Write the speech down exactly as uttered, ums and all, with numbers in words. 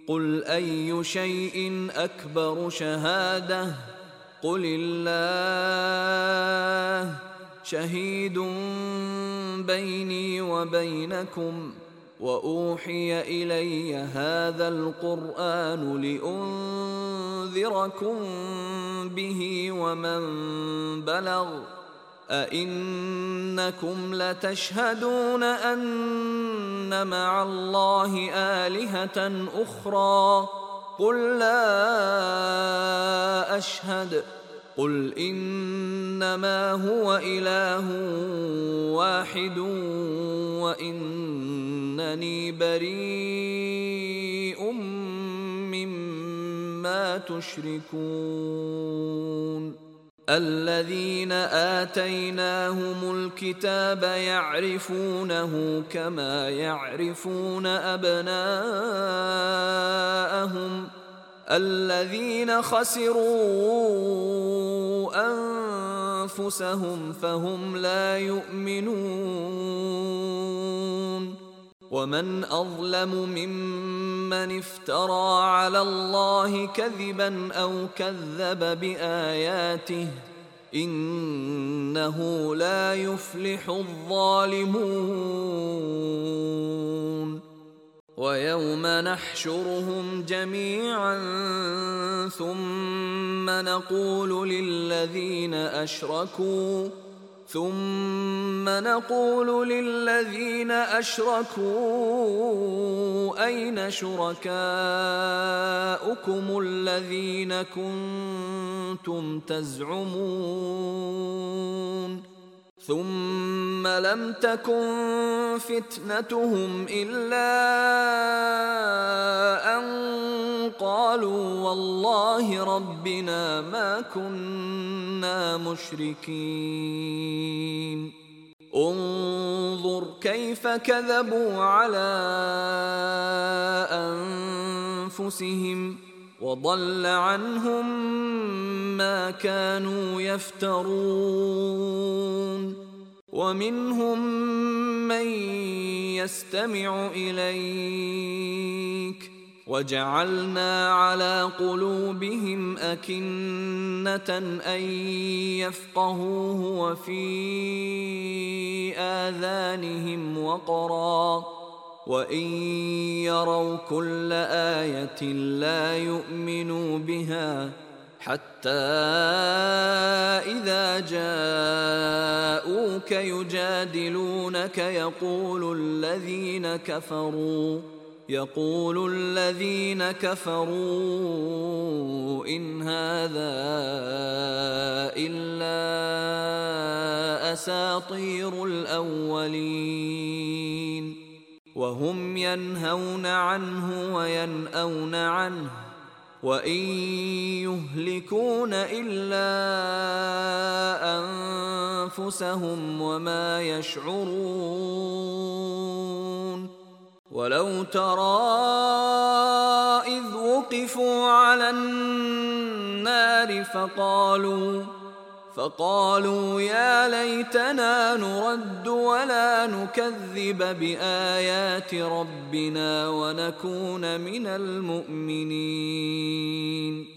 قل أي شيء أكبر شهادة قل الله شهيد بيني وبينكم وأوحي إلي هذا القرآن لأنذركم به ومن بلغ أئنكم لتشهدون أن مع الله آلهة أخرى قل لا أشهد قل إنما هو إله واحد وإنني بريء مما تشركون الذين آتيناهم الكتاب يعرفونه كما يعرفون أبناءهم الذين خسروا أنفسهم فهم لا يؤمنون ومن أظلم ممن افترى على الله كذبا أو كذب بآياته إنه لا يفلح الظالمون ويوم نحشرهم جميعا ثم نقول للذين أشركوا ثم نقول للذين أشركوا أين شركاؤكم الذين كنتم تزعمون ثم لم تكن فتنتهم إلا أن قالوا والله ربنا ما كنا مشركين انظر كيف كذبوا على أنفسهم وضل عنهم ما كانوا يفترون ومنهم من يستمع إليك وجعلنا على قلوبهم أكنة أن يفقهوه وفي آذانهم وقرا وإن يروا كل آية لا يؤمنوا بها حتى إذا جاءوك يجادلونك يقول الذين كفروا يقول الذين كفروا إن هذا إلا أساطير الأولين وهم ينهون عنه وينأون عنه وإن يهلكون إلا أنفسهم وما يشعرون ولو ترى إذ وقفوا على النار فقالوا فقالوا يا ليتنا نرد ولا نكذب بآيات ربنا ونكون من المؤمنين